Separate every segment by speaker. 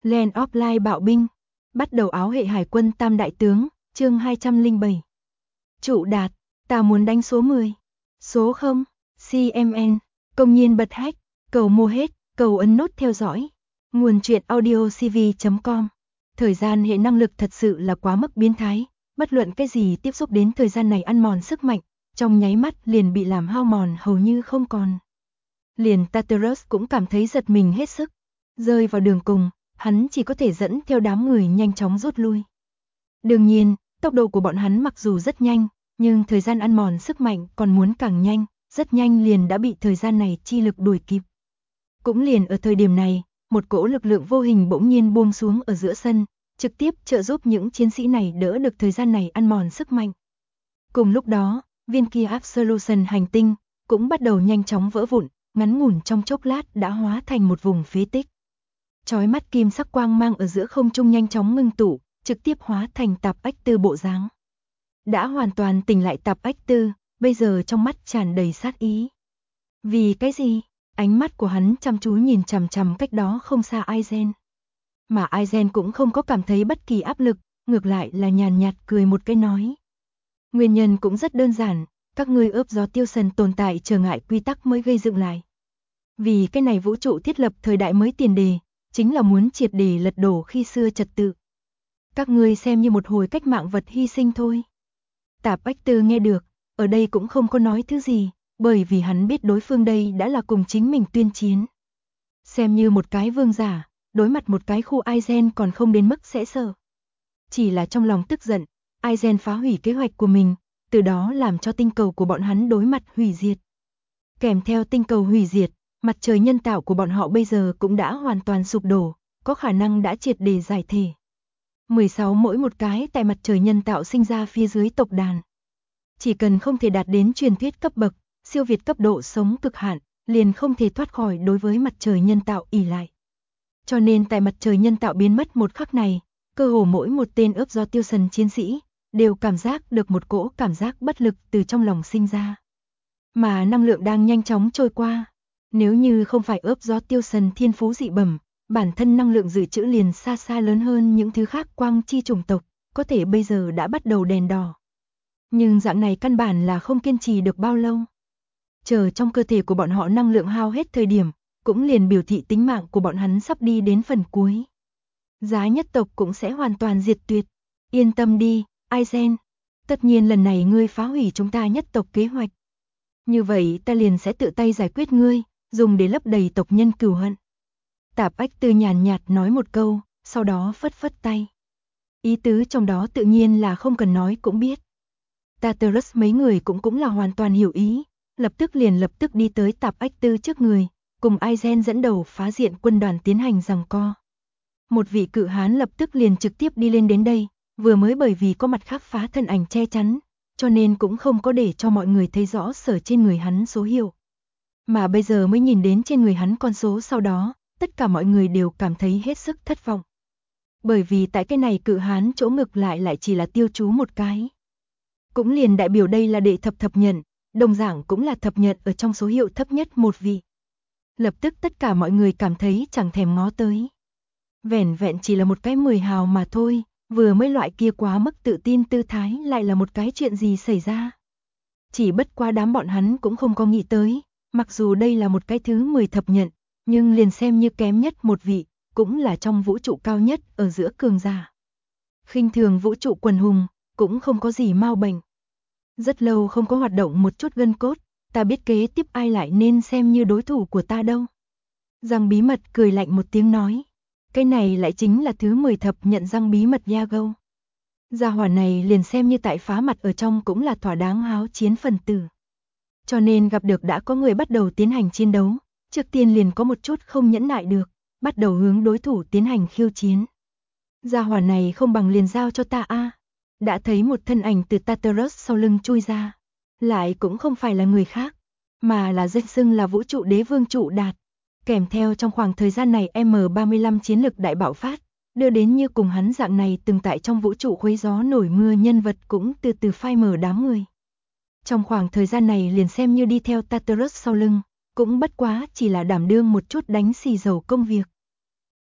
Speaker 1: Land of Light bạo binh. Bắt đầu áo hệ hải quân tam đại tướng, chương 207. Trụ đạt, ta muốn đánh số 10. Số 0, CMN, công nhiên bật hack, cầu mua hết, cầu ấn nút theo dõi. Nguồn truyện audiocv.com. Thời gian hệ năng lực thật sự là quá mức biến thái, bất luận cái gì tiếp xúc đến thời gian này ăn mòn sức mạnh, trong nháy mắt liền bị làm hao mòn hầu như không còn. Liền Tartarus cũng cảm thấy giật mình hết sức, rơi vào đường cùng, hắn chỉ có thể dẫn theo đám người nhanh chóng rút lui. Đương nhiên, tốc độ của bọn hắn mặc dù rất nhanh, nhưng thời gian ăn mòn sức mạnh còn muốn càng nhanh, rất nhanh liền đã bị thời gian này chi lực đuổi kịp. Cũng liền ở thời điểm này, một cỗ lực lượng vô hình bỗng nhiên buông xuống ở giữa sân, trực tiếp trợ giúp những chiến sĩ này đỡ được thời gian này ăn mòn sức mạnh. Cùng lúc đó, viên kia Absolution hành tinh cũng bắt đầu nhanh chóng vỡ vụn, ngắn ngủn trong chốc lát đã hóa thành một vùng phế tích. Chói mắt kim sắc quang mang ở giữa không trung nhanh chóng ngưng tụ, trực tiếp hóa thành Tạp Ách Tư bộ dáng. Đã hoàn toàn tỉnh lại Tạp Ách Tư, bây giờ trong mắt tràn đầy sát ý. Vì cái gì? Ánh mắt của hắn chăm chú nhìn chằm chằm cách đó không xa Aizen. Mà Aizen cũng không có cảm thấy bất kỳ áp lực, ngược lại là nhàn nhạt cười một cái nói. Nguyên nhân cũng rất đơn giản, các ngươi ướp gió tiêu sần tồn tại trở ngại quy tắc mới gây dựng lại. Vì cái này vũ trụ thiết lập thời đại mới tiền đề, chính là muốn triệt để lật đổ khi xưa trật tự. Các ngươi xem như một hồi cách mạng vật hy sinh thôi. Tạp Ách Tư nghe được, ở đây cũng không có nói thứ gì, bởi vì hắn biết đối phương đây đã là cùng chính mình tuyên chiến. Xem như một cái vương giả, đối mặt một cái khu Aizen còn không đến mức sẽ sợ. Chỉ là trong lòng tức giận, Aizen phá hủy kế hoạch của mình, từ đó làm cho tinh cầu của bọn hắn đối mặt hủy diệt. Kèm theo tinh cầu hủy diệt, mặt trời nhân tạo của bọn họ bây giờ cũng đã hoàn toàn sụp đổ, có khả năng đã triệt để giải thể. 16 mỗi một cái tại mặt trời nhân tạo sinh ra phía dưới tộc đàn. Chỉ cần không thể đạt đến truyền thuyết cấp bậc, siêu việt cấp độ sống cực hạn, liền không thể thoát khỏi đối với mặt trời nhân tạo ỷ lại. Cho nên tại mặt trời nhân tạo biến mất một khắc này, cơ hồ mỗi một tên ướp gió tiêu sần chiến sĩ, đều cảm giác được một cỗ cảm giác bất lực từ trong lòng sinh ra. Mà năng lượng đang nhanh chóng trôi qua. Nếu như không phải ướp gió tiêu sần thiên phú dị bẩm, bản thân năng lượng dự trữ liền xa xa lớn hơn những thứ khác quang chi chủng tộc, có thể bây giờ đã bắt đầu đèn đỏ. Nhưng dạng này căn bản là không kiên trì được bao lâu. Chờ trong cơ thể của bọn họ năng lượng hao hết thời điểm, cũng liền biểu thị tính mạng của bọn hắn sắp đi đến phần cuối. Giá nhất tộc cũng sẽ hoàn toàn diệt tuyệt. Yên tâm đi, Aizen. Tất nhiên lần này ngươi phá hủy chúng ta nhất tộc kế hoạch. Như vậy ta liền sẽ tự tay giải quyết ngươi, dùng để lấp đầy tộc nhân cừu hận. Tạp Ách Tư nhàn nhạt nói một câu, sau đó phất phất tay. Ý tứ trong đó tự nhiên là không cần nói cũng biết. Tartarus mấy người cũng là hoàn toàn hiểu ý, lập tức đi tới Tạp Ách Tư trước người, cùng Aizen dẫn đầu phá diện quân đoàn tiến hành giằng co. Một vị cự hán lập tức liền trực tiếp đi lên đến đây, vừa mới bởi vì có mặt khác phá thân ảnh che chắn, cho nên cũng không có để cho mọi người thấy rõ sở trên người hắn số hiệu. Mà bây giờ mới nhìn đến trên người hắn con số sau đó, tất cả mọi người đều cảm thấy hết sức thất vọng. Bởi vì tại cái này cự hán chỗ ngực lại chỉ là tiêu chú một cái. Cũng liền đại biểu đây là đệ thập nhận, đồng dạng cũng là thập nhận ở trong số hiệu thấp nhất một vị. Lập tức tất cả mọi người cảm thấy chẳng thèm ngó tới. Vẻn vẹn chỉ là một cái 10 hào mà thôi, vừa mới loại kia quá mức tự tin tư thái lại là một cái chuyện gì xảy ra. Chỉ bất quá đám bọn hắn cũng không có nghĩ tới, mặc dù đây là một cái thứ 10 thập nhận, nhưng liền xem như kém nhất một vị, cũng là trong vũ trụ cao nhất ở giữa cường giả. Khinh thường vũ trụ quần hùng, cũng không có gì mau bệnh. Rất lâu không có hoạt động một chút gân cốt, ta biết kế tiếp ai lại nên xem như đối thủ của ta đâu. Giang Bí Mật cười lạnh một tiếng nói. Cái này lại chính là thứ 10 thập nhận Giang Bí Mật Yago. Gia hỏa này liền xem như tại phá mặt ở trong cũng là thỏa đáng háo chiến phần tử. Cho nên gặp được đã có người bắt đầu tiến hành chiến đấu, trước tiên liền có một chút không nhẫn nại được, bắt đầu hướng đối thủ tiến hành khiêu chiến. Gia hỏa này không bằng liền giao cho ta a. Đã thấy một thân ảnh từ Tartarus sau lưng chui ra, lại cũng không phải là người khác, mà là danh xưng là vũ trụ đế vương Trụ Đạt. Kèm theo trong khoảng thời gian này M35 chiến lực đại bạo phát, đưa đến như cùng hắn dạng này từng tại trong vũ trụ khuấy gió nổi mưa nhân vật cũng từ từ phai mờ đám người. Trong khoảng thời gian này liền xem như đi theo Tartarus sau lưng, cũng bất quá chỉ là đảm đương một chút đánh xì dầu công việc.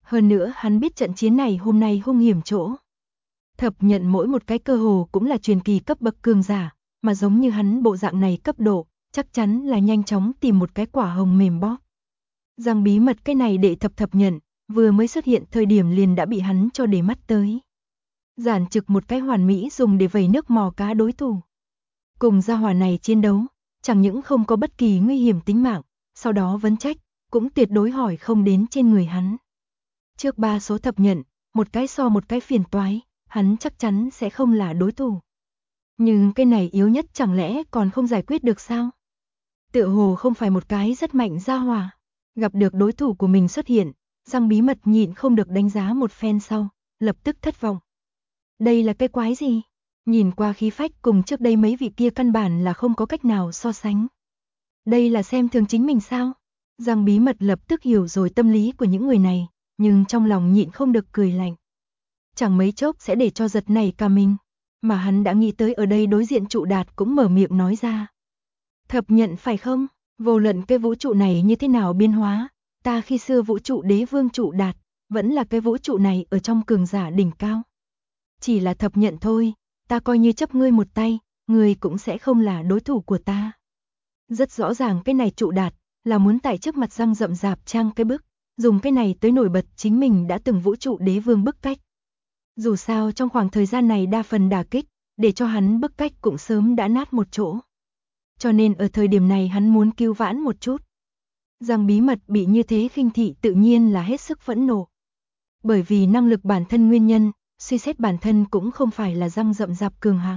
Speaker 1: Hơn nữa hắn biết trận chiến này hôm nay hung hiểm chỗ. Thập nhận mỗi một cái cơ hồ cũng là truyền kỳ cấp bậc cường giả, mà giống như hắn bộ dạng này cấp độ, chắc chắn là nhanh chóng tìm một cái quả hồng mềm bóp. Rằng bí mật cái này để thập nhận, vừa mới xuất hiện thời điểm liền đã bị hắn cho để mắt tới. Giản trực một cái hoàn mỹ dùng để vẩy nước mò cá đối thủ. Cùng gia hỏa này chiến đấu, chẳng những không có bất kỳ nguy hiểm tính mạng, sau đó vấn trách, cũng tuyệt đối hỏi không đến trên người hắn. Trước 3 số thập nhận, một cái so một cái phiền toái, hắn chắc chắn sẽ không là đối thủ. Nhưng cái này yếu nhất chẳng lẽ còn không giải quyết được sao? Tựa hồ không phải một cái rất mạnh gia hỏa. Gặp được đối thủ của mình xuất hiện, Giang bí mật nhịn không được đánh giá một phen sau, lập tức thất vọng. Đây là cái quái gì? Nhìn qua khí phách cùng trước đây mấy vị kia căn bản là không có cách nào so sánh. Đây là xem thường chính mình sao? Giang bí mật lập tức hiểu rồi tâm lý của những người này, nhưng trong lòng nhịn không được cười lạnh. Chẳng mấy chốc sẽ để cho giật này cả mình, mà hắn đã nghĩ tới ở đây đối diện Trụ Đạt cũng mở miệng nói ra. Thập nhận phải không? Vô luận cái vũ trụ này như thế nào biến hóa, ta khi xưa vũ trụ đế vương Trụ Đạt, vẫn là cái vũ trụ này ở trong cường giả đỉnh cao. Chỉ là thập nhận thôi, ta coi như chấp ngươi một tay, ngươi cũng sẽ không là đối thủ của ta. Rất rõ ràng cái này Trụ Đạt, là muốn tại trước mặt Giang rậm rạp trang cái bức, dùng cái này tới nổi bật chính mình đã từng vũ trụ đế vương bức cách. Dù sao trong khoảng thời gian này đa phần đả kích, để cho hắn bức cách cũng sớm đã nát một chỗ. Cho nên ở thời điểm này hắn muốn cứu vãn một chút. Giang bí mật bị như thế khinh thị tự nhiên là hết sức phẫn nộ. Bởi vì năng lực bản thân nguyên nhân, suy xét bản thân cũng không phải là Giang rậm rạp cường hạng.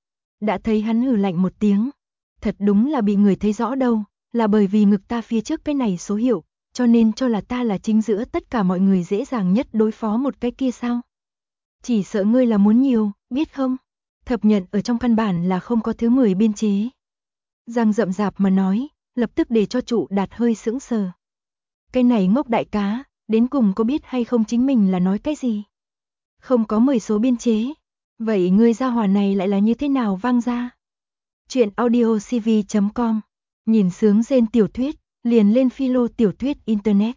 Speaker 1: Đã thấy hắn hừ lạnh một tiếng. Thật đúng là bị người thấy rõ đâu, là bởi vì ngực ta phía trước cái này số hiệu, cho nên cho là ta là chính giữa tất cả mọi người dễ dàng nhất đối phó một cái kia sao? Chỉ sợ ngươi là muốn nhiều, biết không? Thập nhận ở trong căn bản là không có thứ 10 biên chế. Giang rậm rạp mà nói, lập tức để cho Trụ Đạt hơi sững sờ. Cái này ngốc đại cá, đến cùng có biết hay không chính mình là nói cái gì? Không có 10 số biên chế. Vậy ngươi gia hỏa này lại là như thế nào vang ra? Chuyện audiocv.com. Nhìn sướng rên tiểu thuyết, liền lên philo tiểu thuyết internet.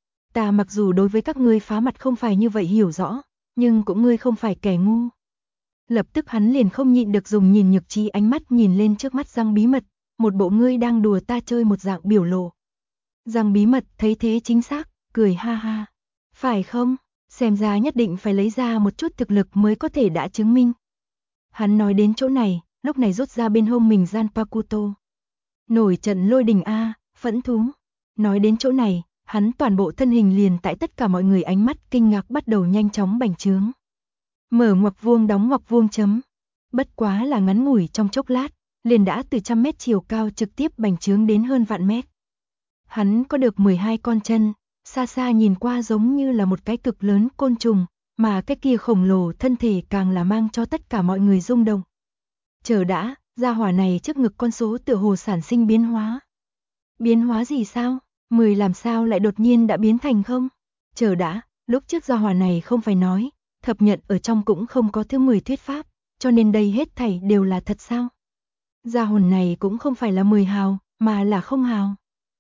Speaker 1: Ta mặc dù đối với các ngươi phá mặt không phải như vậy hiểu rõ, nhưng cũng ngươi không phải kẻ ngu. Lập tức hắn liền không nhịn được dùng nhìn nhược trí ánh mắt nhìn lên trước mắt Giang bí mật, một bộ ngươi đang đùa ta chơi một dạng biểu lộ. Giang bí mật thấy thế chính xác, cười ha ha. Phải không? Xem ra nhất định phải lấy ra một chút thực lực mới có thể đã chứng minh. Hắn nói đến chỗ này, lúc này rút ra bên hông mình Zanpakuto. Nổi trận lôi đình a, phẫn thú. Nói đến chỗ này, hắn toàn bộ thân hình liền tại tất cả mọi người ánh mắt kinh ngạc bắt đầu nhanh chóng bành trướng. Mở ngoặc vuông đóng ngoặc vuông chấm. Bất quá là ngắn ngủi trong chốc lát, liền đã từ 100 mét chiều cao trực tiếp bành trướng đến hơn vạn mét. Hắn có được 12 con chân, xa xa nhìn qua giống như là một cái cực lớn côn trùng, mà cái kia khổng lồ thân thể càng là mang cho tất cả mọi người rung động. Chờ đã, gia hỏa này trước ngực con số tựa hồ sản sinh biến hóa. Biến hóa gì sao? 10 làm sao lại đột nhiên đã biến thành không? Chờ đã, lúc trước gia hỏa này không phải nói, thập nhận ở trong cũng không có thứ 10 thuyết pháp, cho nên đây hết thảy đều là thật sao? Gia hồn này cũng không phải là 10 hào, mà là không hào.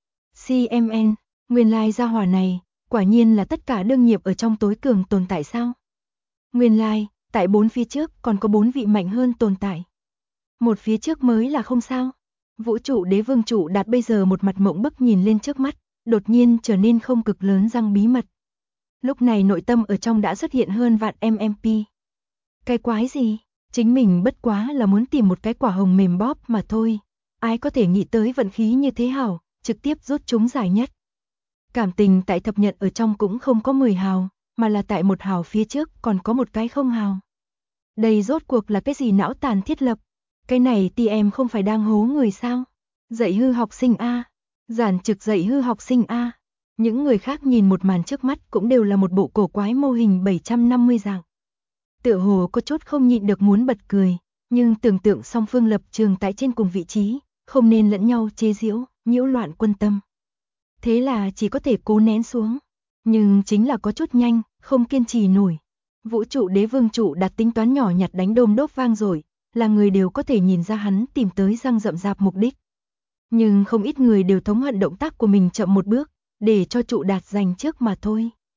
Speaker 1: CMN, nguyên lai gia hỏa này, quả nhiên là tất cả đương nghiệp ở trong tối cường tồn tại sao? Nguyên lai, tại 4 phía trước còn có 4 vị mạnh hơn tồn tại. Một phía trước mới là không sao. Vũ trụ đế vương Trụ Đạt bây giờ một mặt mộng bức nhìn lên trước mắt, đột nhiên trở nên không cực lớn Giang bí mật. Lúc này nội tâm ở trong đã xuất hiện hơn vạn MMP. Cái quái gì? Chính mình bất quá là muốn tìm một cái quả hồng mềm bóp mà thôi. Ai có thể nghĩ tới vận khí như thế hảo, trực tiếp rút chúng giải nhất. Cảm tình tại thập nhận ở trong cũng không có 10 hào, mà là tại 1 hào phía trước còn có một cái không hào. Đây rốt cuộc là cái gì não tàn thiết lập? Cái này thì em không phải đang hố người sao? Dạy hư học sinh A. Giản trực dạy hư học sinh A. Những người khác nhìn một màn trước mắt cũng đều là một bộ cổ quái mô hình 750 dạng. Tựa hồ có chút không nhịn được muốn bật cười, nhưng tưởng tượng song phương lập trường tại trên cùng vị trí, không nên lẫn nhau chế giễu, nhiễu loạn quân tâm. Thế là chỉ có thể cố nén xuống, nhưng chính là có chút nhanh, không kiên trì nổi. Vũ trụ đế vương Trụ Đạt tính toán nhỏ nhặt đánh đôm đốp vang rồi, là người đều có thể nhìn ra hắn tìm tới Giang rậm rạp mục đích. Nhưng không ít người đều thống hận động tác của mình chậm một bước, để cho Trụ Đạt giành trước mà thôi.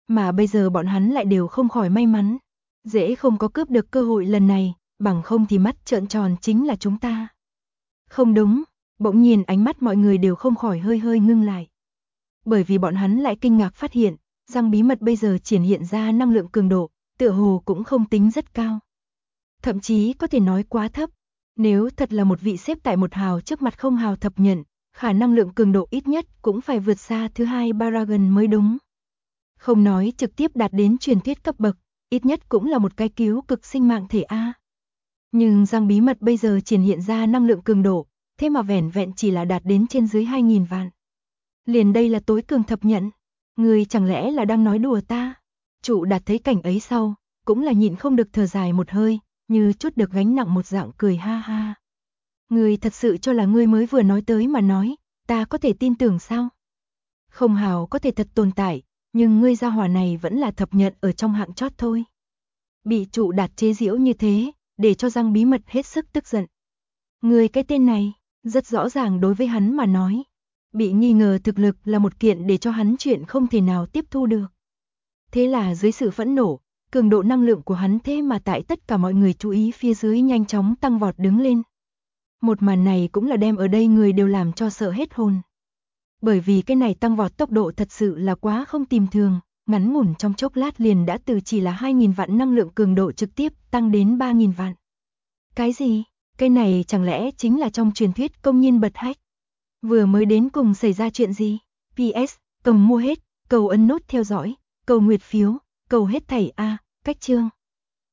Speaker 1: Mà bây giờ bọn hắn lại đều không khỏi may mắn. Dễ không có cướp được cơ hội lần này, bằng không thì mắt trợn tròn chính là chúng ta. Không đúng, bỗng nhiên ánh mắt mọi người đều không khỏi hơi hơi ngưng lại. Bởi vì bọn hắn lại kinh ngạc phát hiện, rằng bí mật bây giờ triển hiện ra năng lượng cường độ, tựa hồ cũng không tính rất cao. Thậm chí có thể nói quá thấp. Nếu thật là một vị xếp tại 1 hào trước mặt không hào thập nhận, khả năng lượng cường độ ít nhất cũng phải vượt xa thứ 2 Paragon mới đúng. Không nói trực tiếp đạt đến truyền thuyết cấp bậc, ít nhất cũng là một cái cứu cực sinh mạng thể A. Nhưng rằng bí mật bây giờ triển hiện ra năng lượng cường độ, thế mà vẻn vẹn chỉ là đạt đến trên dưới 2.000 vạn. Liền đây là tối cường thập nhận. Người chẳng lẽ là đang nói đùa ta? Trụ Đạt thấy cảnh ấy sau, cũng là nhịn không được thở dài một hơi, như chút được gánh nặng một dạng cười ha ha. Người thật sự cho là ngươi mới vừa nói tới mà nói, ta có thể tin tưởng sao? Không hào có thể thật tồn tại, nhưng ngươi gia hỏa này vẫn là thập nhận ở trong hạng chót thôi. Bị Trụ Đạt chế giễu như thế, để cho Giang Bí Mật hết sức tức giận. Người cái tên này, rất rõ ràng đối với hắn mà nói. Bị nghi ngờ thực lực là một kiện để cho hắn chuyện không thể nào tiếp thu được. Thế là dưới sự phẫn nộ, cường độ năng lượng của hắn thế mà tại tất cả mọi người chú ý phía dưới nhanh chóng tăng vọt đứng lên. Một màn này cũng là đem ở đây người đều làm cho sợ hết hồn. Bởi vì cái này tăng vọt tốc độ thật sự là quá không tìm thường, ngắn ngủn trong chốc lát liền đã từ chỉ là 2.000 vạn năng lượng cường độ trực tiếp tăng đến 3.000 vạn. Cái gì? Cái này chẳng lẽ chính là trong truyền thuyết công nhiên bật hách? Vừa mới đến cùng xảy ra chuyện gì? PS, cầm mua hết, cầu ấn nút theo dõi, cầu nguyệt phiếu, cầu hết thảy A, cách chương.